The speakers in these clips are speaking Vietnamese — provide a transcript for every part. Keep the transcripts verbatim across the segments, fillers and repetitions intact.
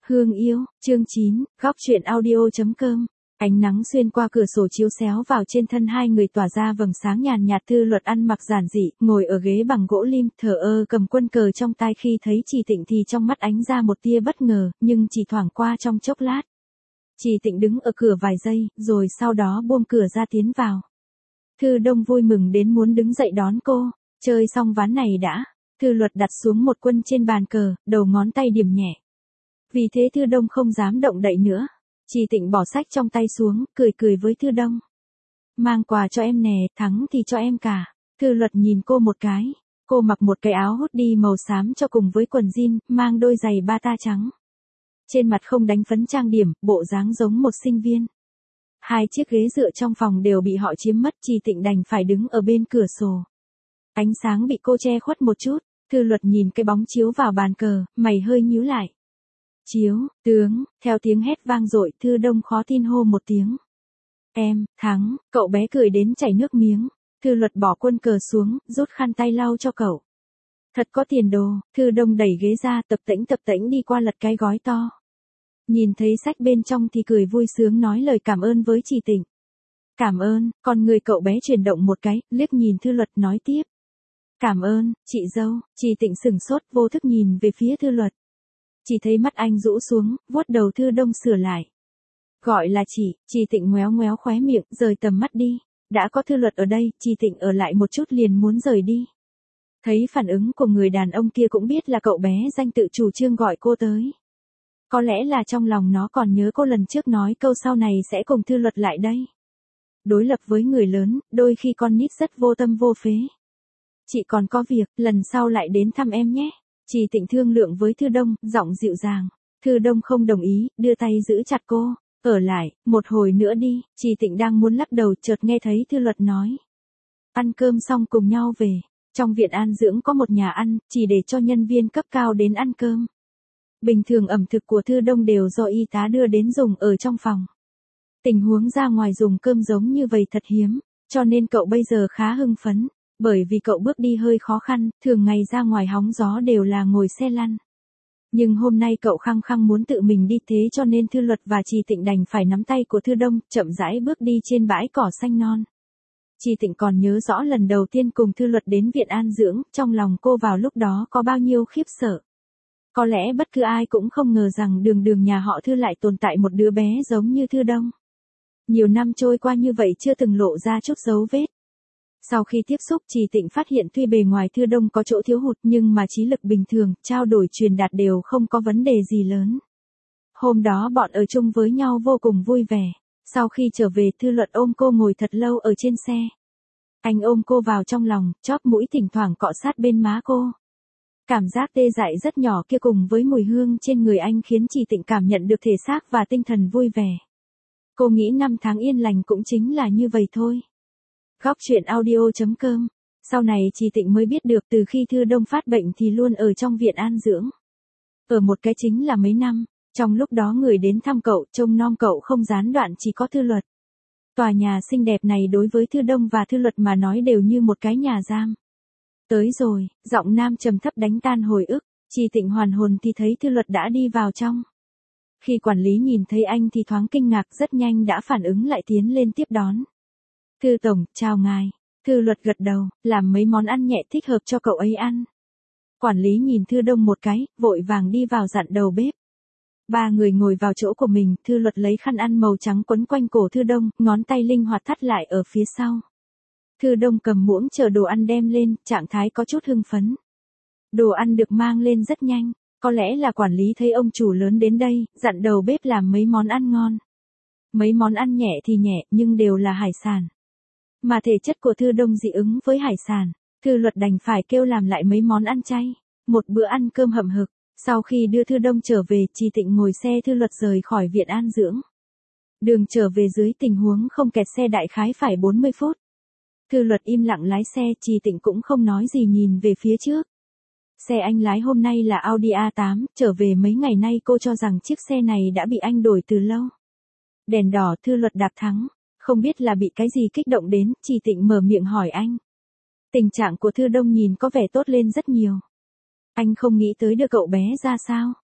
Hương yêu, chương chín, góc truyện audio.com. Ánh nắng xuyên qua cửa sổ chiếu xéo vào trên thân hai người tỏa ra vầng sáng nhàn nhạt. Thư Luật ăn mặc giản dị, ngồi ở ghế bằng gỗ lim, thờ ơ cầm quân cờ trong tay. Khi thấy Trì Tịnh thì trong mắt ánh ra một tia bất ngờ, nhưng chỉ thoảng qua trong chốc lát. Trì Tịnh đứng ở cửa vài giây, rồi sau đó buông cửa ra tiến vào. Thư Đông vui mừng đến muốn đứng dậy đón cô. Chơi xong ván này đã. Thư Luật đặt xuống một quân trên bàn cờ, đầu ngón tay điểm nhẹ. Vì thế Thư Đông không dám động đậy nữa. Trì Tịnh bỏ sách trong tay xuống, cười cười với Thư Đông. Mang quà cho em nè, thắng thì cho em cả. Thư Luật nhìn cô một cái. Cô mặc một cái áo hoodie màu xám cho cùng với quần jean, mang đôi giày bata trắng. Trên mặt không đánh phấn trang điểm, bộ dáng giống một sinh viên. Hai chiếc ghế dựa trong phòng đều bị họ chiếm mất. Trì Tịnh đành phải đứng ở bên cửa sổ. Ánh sáng bị cô che khuất một chút. Thư Luật nhìn cái bóng chiếu vào bàn cờ, mày hơi nhíu lại. Chiếu, tướng, theo tiếng hét vang dội, Thư Đông khó tin hô một tiếng. Em, thắng, cậu bé cười đến chảy nước miếng. Thư Luật bỏ quân cờ xuống, rút khăn tay lau cho cậu. Thật có tiền đồ. Thư Đông đẩy ghế ra, tập tễnh tập tễnh đi qua lật cái gói to. Nhìn thấy sách bên trong thì cười vui sướng nói lời cảm ơn với Trì Tịnh. Cảm ơn, con người cậu bé chuyển động một cái, liếc nhìn Thư Luật nói tiếp. Cảm ơn, chị dâu. Trì Tịnh sửng sốt, vô thức nhìn về phía Thư Luật. Chỉ thấy mắt anh rũ xuống, vuốt đầu Thư Đông sửa lại. Gọi là chị. Trì Tịnh ngoéo ngoéo khóe miệng, rời tầm mắt đi. Đã có Thư Luật ở đây, Trì Tịnh ở lại một chút liền muốn rời đi. Thấy phản ứng của người đàn ông kia cũng biết là cậu bé danh tự chủ trương gọi cô tới. Có lẽ là trong lòng nó còn nhớ cô lần trước nói câu sau này sẽ cùng Thư Luật lại đây. Đối lập với người lớn, đôi khi con nít rất vô tâm vô phế. Chị còn có việc, lần sau lại đến thăm em nhé. Trì Tịnh thương lượng với Thư Đông, giọng dịu dàng. Thư Đông không đồng ý, đưa tay giữ chặt cô. Ở lại, một hồi nữa đi. Trì Tịnh đang muốn lắc đầu, chợt nghe thấy Thư Luật nói. Ăn cơm xong cùng nhau về. Trong viện an dưỡng có một nhà ăn, chỉ để cho nhân viên cấp cao đến ăn cơm. Bình thường ẩm thực của Thư Đông đều do y tá đưa đến dùng ở trong phòng. Tình huống ra ngoài dùng cơm giống như vậy thật hiếm, cho nên cậu bây giờ khá hưng phấn. Bởi vì cậu bước đi hơi khó khăn, thường ngày ra ngoài hóng gió đều là ngồi xe lăn. Nhưng hôm nay cậu khăng khăng muốn tự mình đi, thế cho nên Thư Luật và Trì Tịnh đành phải nắm tay của Thư Đông, chậm rãi bước đi trên bãi cỏ xanh non. Trì Tịnh còn nhớ rõ lần đầu tiên cùng Thư Luật đến viện an dưỡng, trong lòng cô vào lúc đó có bao nhiêu khiếp sợ. Có lẽ bất cứ ai cũng không ngờ rằng đường đường nhà họ Thư lại tồn tại một đứa bé giống như Thư Đông. Nhiều năm trôi qua như vậy chưa từng lộ ra chút dấu vết. Sau khi tiếp xúc, Trì Tịnh phát hiện tuy bề ngoài Thư Đông có chỗ thiếu hụt nhưng mà trí lực bình thường, trao đổi truyền đạt đều không có vấn đề gì lớn. Hôm đó bọn ở chung với nhau vô cùng vui vẻ. Sau khi trở về, Thư Luật ôm cô ngồi thật lâu ở trên xe. Anh ôm cô vào trong lòng, chóp mũi thỉnh thoảng cọ sát bên má cô. Cảm giác tê dại rất nhỏ kia cùng với mùi hương trên người anh khiến Trì Tịnh cảm nhận được thể xác và tinh thần vui vẻ. Cô nghĩ năm tháng yên lành cũng chính là như vậy thôi. Góc truyện audio.com. Sau này Trì Tịnh mới biết được từ khi Thư Đông phát bệnh thì luôn ở trong viện an dưỡng. Ở một cái chính là mấy năm, trong lúc đó người đến thăm cậu, trông nom cậu không gián đoạn chỉ có Thư Luật. Tòa nhà xinh đẹp này đối với Thư Đông và Thư Luật mà nói đều như một cái nhà giam. Tới rồi, giọng nam trầm thấp đánh tan hồi ức, Trì Tịnh hoàn hồn thì thấy Thư Luật đã đi vào trong. Khi quản lý nhìn thấy anh thì thoáng kinh ngạc, rất nhanh đã phản ứng lại tiến lên tiếp đón. Thư Tổng, chào ngài. Thư Luật gật đầu, làm mấy món ăn nhẹ thích hợp cho cậu ấy ăn. Quản lý nhìn Thư Đông một cái, vội vàng đi vào dặn đầu bếp. Ba người ngồi vào chỗ của mình, Thư Luật lấy khăn ăn màu trắng quấn quanh cổ Thư Đông, ngón tay linh hoạt thắt lại ở phía sau. Thư Đông cầm muỗng chờ đồ ăn đem lên, trạng thái có chút hưng phấn. Đồ ăn được mang lên rất nhanh, có lẽ là quản lý thấy ông chủ lớn đến đây, dặn đầu bếp làm mấy món ăn ngon. Mấy món ăn nhẹ thì nhẹ, nhưng đều là hải sản. Mà thể chất của Thư Đông dị ứng với hải sản, Thư Luật đành phải kêu làm lại mấy món ăn chay. Một bữa ăn cơm hậm hực, sau khi đưa Thư Đông trở về, Trì Tịnh ngồi xe Thư Luật rời khỏi viện an dưỡng. Đường trở về dưới tình huống không kẹt xe đại khái phải bốn mươi phút. Thư Luật im lặng lái xe, Trì Tịnh cũng không nói gì nhìn về phía trước. Xe anh lái hôm nay là Audi a tám, trở về mấy ngày nay cô cho rằng chiếc xe này đã bị anh đổi từ lâu. Đèn đỏ, Thư Luật đạp thắng. Không biết là bị cái gì kích động đến, Trì Tịnh mở miệng hỏi anh. Tình trạng của Thư Đông nhìn có vẻ tốt lên rất nhiều. Anh không nghĩ tới đưa cậu bé ra sao?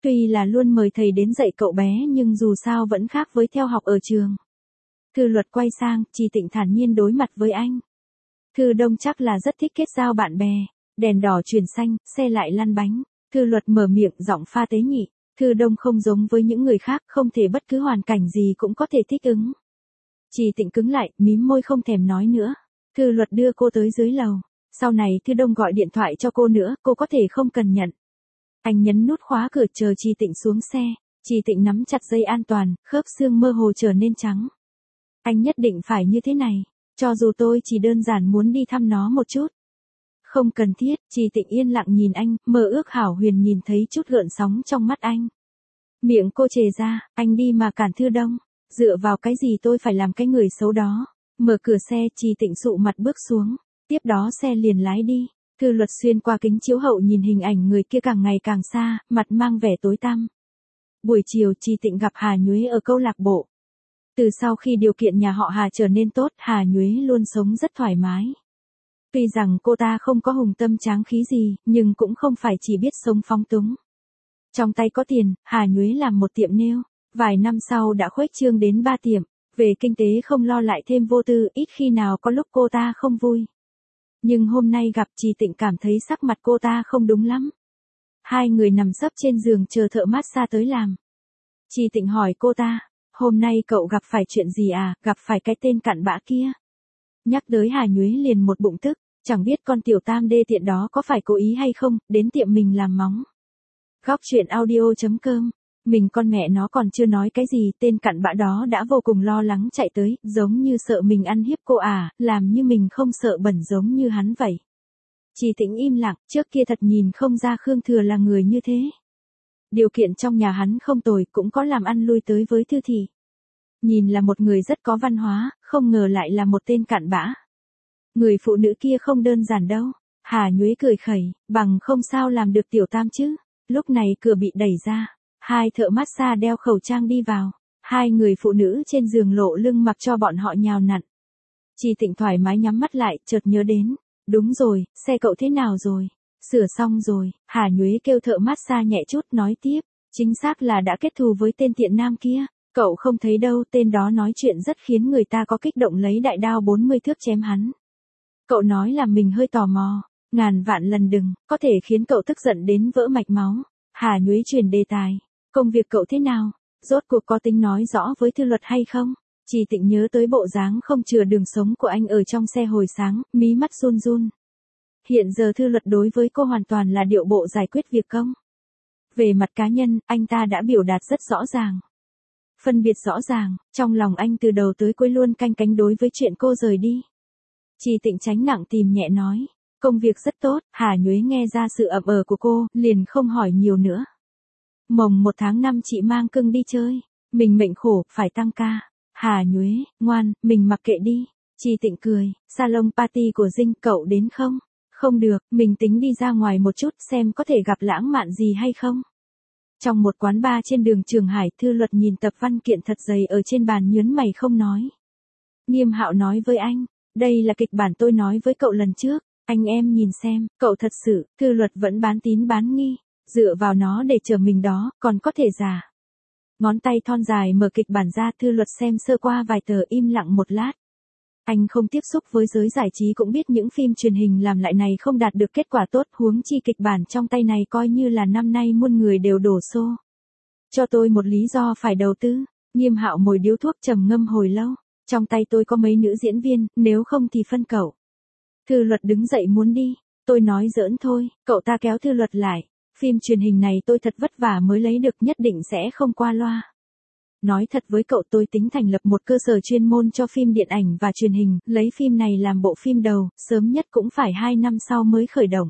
Tuy là luôn mời thầy đến dạy cậu bé nhưng dù sao vẫn khác với theo học ở trường. Thư Luật quay sang, Trì Tịnh thản nhiên đối mặt với anh. Thư Đông chắc là rất thích kết giao bạn bè. Đèn đỏ chuyển xanh, xe lại lăn bánh. Thư Luật mở miệng giọng pha tế nhị. Thư Đông không giống với những người khác, không thể bất cứ hoàn cảnh gì cũng có thể thích ứng. Trì Tịnh cứng lại, mím môi không thèm nói nữa. Thư Luật đưa cô tới dưới lầu. Sau này Thư Đông gọi điện thoại cho cô nữa, cô có thể không cần nhận. Anh nhấn nút khóa cửa chờ Trì Tịnh xuống xe. Trì Tịnh nắm chặt dây an toàn, khớp xương mơ hồ trở nên trắng. Anh nhất định phải như thế này. Cho dù tôi chỉ đơn giản muốn đi thăm nó một chút. Không cần thiết, Trì Tịnh yên lặng nhìn anh, mơ ước hảo huyền nhìn thấy chút gợn sóng trong mắt anh. Miệng cô chề ra, anh đi mà cản Thư Đông. Dựa vào cái gì tôi phải làm cái người xấu đó. Mở cửa xe, Trì Tịnh sụ mặt bước xuống. Tiếp đó xe liền lái đi. Thư Luật xuyên qua kính chiếu hậu nhìn hình ảnh người kia càng ngày càng xa, mặt mang vẻ tối tăm. Buổi chiều Trì Tịnh gặp Hà Nhuế ở câu lạc bộ. Từ sau khi điều kiện nhà họ Hà trở nên tốt, Hà Nhuế luôn sống rất thoải mái. Tuy rằng cô ta không có hùng tâm tráng khí gì, nhưng cũng không phải chỉ biết sống phóng túng. Trong tay có tiền, Hà Nhuế làm một tiệm nail. Vài năm sau đã khuếch trương đến ba tiệm. Về kinh tế không lo lại thêm vô tư, ít khi nào có lúc cô ta không vui. Nhưng hôm nay gặp Trì Tịnh cảm thấy sắc mặt cô ta không đúng lắm. Hai người nằm sấp trên giường chờ thợ massage tới làm. Trì Tịnh hỏi cô ta, hôm nay cậu gặp phải chuyện gì à, gặp phải cái tên cặn bã kia. Nhắc tới Hà Nhuế liền một bụng tức, chẳng biết con tiểu tam đê tiện đó có phải cố ý hay không, đến tiệm mình làm móng. Góc truyện audio chấm com. Mình con mẹ nó còn chưa nói cái gì, tên cặn bã đó đã vô cùng lo lắng chạy tới, giống như sợ mình ăn hiếp cô à, làm như mình không sợ bẩn giống như hắn vậy. Trì Tịnh im lặng, trước kia thật nhìn không ra Khương Thừa là người như thế. Điều kiện trong nhà hắn không tồi, cũng có làm ăn lui tới với Thư Thị. Nhìn là một người rất có văn hóa, không ngờ lại là một tên cặn bã. Người phụ nữ kia không đơn giản đâu. Hà Nhuế cười khẩy, bằng không sao làm được tiểu tam chứ. Lúc này cửa bị đẩy ra. Hai thợ massage đeo khẩu trang đi vào. Hai người phụ nữ trên giường lộ lưng mặc cho bọn họ nhào nặn. Trì Tịnh thoải mái nhắm mắt lại, chợt nhớ đến. Đúng rồi, xe cậu thế nào rồi? Sửa xong rồi. Hà Nhuế kêu thợ massage nhẹ chút nói tiếp. Chính xác là đã kết thù với tên tiện nam kia. Cậu không thấy đâu, tên đó nói chuyện rất khiến người ta có kích động lấy đại đao bốn mươi thước chém hắn. Cậu nói là mình hơi tò mò. Ngàn vạn lần đừng, có thể khiến cậu tức giận đến vỡ mạch máu. Hà Nhuế chuyển đề tài. Công việc cậu thế nào? Rốt cuộc có tính nói rõ với Thư Luật hay không? Trì Tịnh nhớ tới bộ dáng không chừa đường sống của anh ở trong xe hồi sáng, mí mắt run run. Hiện giờ Thư Luật đối với cô hoàn toàn là điệu bộ giải quyết việc công. Về mặt cá nhân, anh ta đã biểu đạt rất rõ ràng. Phân biệt rõ ràng, trong lòng anh từ đầu tới cuối luôn canh cánh đối với chuyện cô rời đi. Trì Tịnh tránh nặng tìm nhẹ nói. Công việc rất tốt, Hà Nhuế nghe ra sự ậm ờ của cô, liền không hỏi nhiều nữa. Mồng một tháng năm chị mang cưng đi chơi. Mình mệnh khổ, phải tăng ca. Hà Nhuế, ngoan, mình mặc kệ đi. Trì Tịnh cười, salon party của Dinh cậu đến không? Không được, mình tính đi ra ngoài một chút xem có thể gặp lãng mạn gì hay không. Trong một quán bar trên đường Trường Hải, Thư Luật nhìn tập văn kiện thật dày ở trên bàn nhớn mày không nói. Nghiêm Hạo nói với anh, đây là kịch bản tôi nói với cậu lần trước, anh em nhìn xem, cậu thật sự, Thư Luật vẫn bán tín bán nghi, dựa vào nó để chờ mình đó, còn có thể giả. Ngón tay thon dài mở kịch bản ra, Thư Luật xem sơ qua vài tờ im lặng một lát. Anh không tiếp xúc với giới giải trí cũng biết những phim truyền hình làm lại này không đạt được kết quả tốt, huống chi kịch bản trong tay này coi như là năm nay muôn người đều đổ xô. Cho tôi một lý do phải đầu tư. Nghiêm Hạo mồi điếu thuốc trầm ngâm hồi lâu. Trong tay tôi có mấy nữ diễn viên, nếu không thì phân cậu. Thư Luật đứng dậy muốn đi. Tôi nói giỡn thôi, cậu ta kéo Thư Luật lại. Phim truyền hình này tôi thật vất vả mới lấy được, nhất định sẽ không qua loa. Nói thật với cậu, tôi tính thành lập một cơ sở chuyên môn cho phim điện ảnh và truyền hình, lấy phim này làm bộ phim đầu, sớm nhất cũng phải hai năm sau mới khởi động.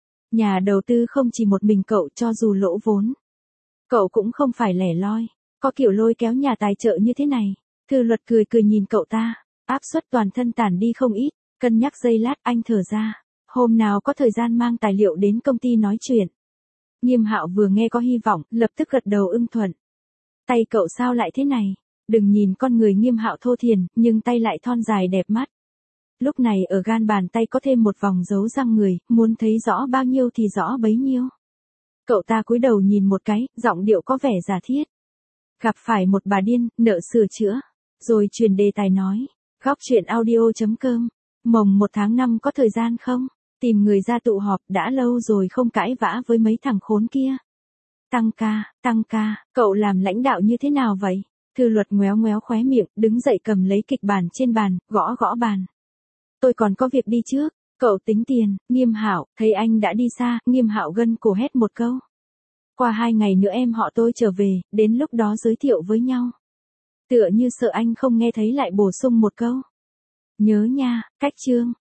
Nhà đầu tư không chỉ một mình cậu, cho dù lỗ vốn. Cậu cũng không phải lẻ loi, có kiểu lôi kéo nhà tài trợ như thế này. Thư Luật cười cười nhìn cậu ta, áp suất toàn thân tản đi không ít, cân nhắc giây lát anh thở ra. Hôm nào có thời gian mang tài liệu đến công ty nói chuyện. Nghiêm Hạo vừa nghe có hy vọng, lập tức gật đầu ưng thuận. Tay cậu sao lại thế này? Đừng nhìn con người Nghiêm Hạo thô thiển, nhưng tay lại thon dài đẹp mắt. Lúc này ở gan bàn tay có thêm một vòng dấu răng người, muốn thấy rõ bao nhiêu thì rõ bấy nhiêu. Cậu ta cúi đầu nhìn một cái, giọng điệu có vẻ giả thiết. Gặp phải một bà điên, nợ sửa chữa. Rồi chuyển đề tài nói. Góc chuyện audio.com. Mồng một tháng năm có thời gian không? Tìm người ra tụ họp, đã lâu rồi không cãi vã với mấy thằng khốn kia. Tăng ca, tăng ca, cậu làm lãnh đạo như thế nào vậy? Thư Luật ngoéo ngoéo khóe miệng, đứng dậy cầm lấy kịch bản trên bàn, gõ gõ bàn. Tôi còn có việc đi trước. Cậu tính tiền. Nghiêm Hạo, thấy anh đã đi xa, Nghiêm Hạo gân cổ hét một câu. Qua hai ngày nữa em họ tôi trở về, đến lúc đó giới thiệu với nhau. Tựa như sợ anh không nghe thấy lại bổ sung một câu. Nhớ nha, cách chương.